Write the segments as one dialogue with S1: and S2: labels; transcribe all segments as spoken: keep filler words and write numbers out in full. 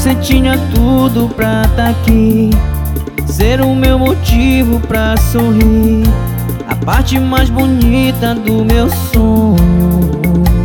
S1: Você tinha tudo pra tá aqui, ser o meu motivo pra sorrir, a parte mais bonita do meu sonho.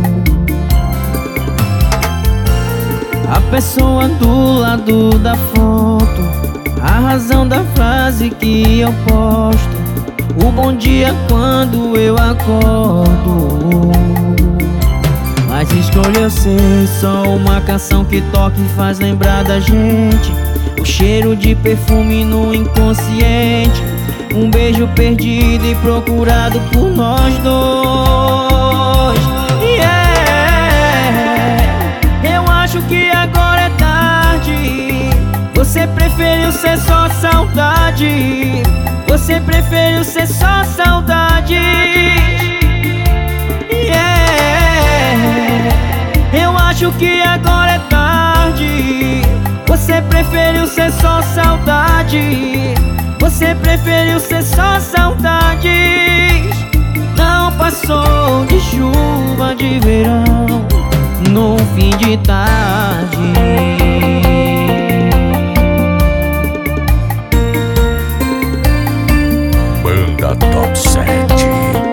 S1: A pessoa do lado da foto, a razão da frase que eu posto, o bom dia quando eu acordo. Mas escolheu ser só uma canção que toca e faz lembrar da gente, o cheiro de perfume no inconsciente, um beijo perdido e procurado por nós dois. Yeah. Eu acho que agora é tarde, você preferiu ser só saudade, você preferiu ser só saudade. Yeah. Eu acho que agora é tarde, você preferiu ser só saudade, você preferiu ser só saudade. Não passou de chuva de verão num fim de tarde.
S2: Banda Top sete.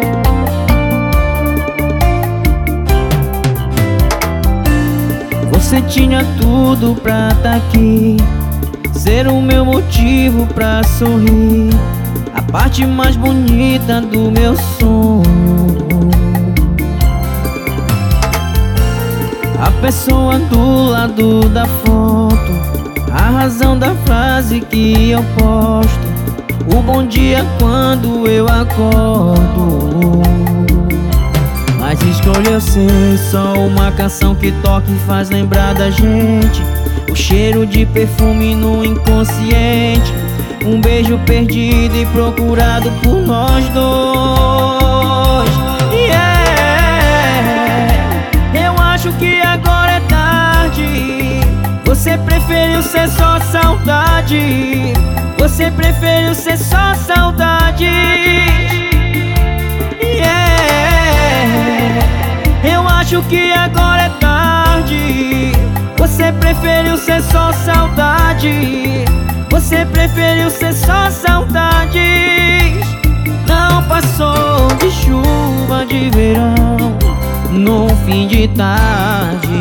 S1: Você tinha tudo pra tá aqui, ser o meu motivo pra sorrir, a parte mais bonita do meu sonho. A pessoa do lado da foto, a razão da frase que eu posto, o bom dia quando eu acordo. Mas escolheu ser só uma canção que toca e faz lembrar da gente, o cheiro de perfume no inconsciente, um beijo perdido e procurado por nós dois. Yeah. Eu acho que agora é tarde, você preferiu ser só saudade, você preferiu ser só saudade. Yeah. Eu acho que agora é tarde, você preferiu ser só saudade, você preferiu ser só saudade. Não passou de chuva de verão num fim de tarde.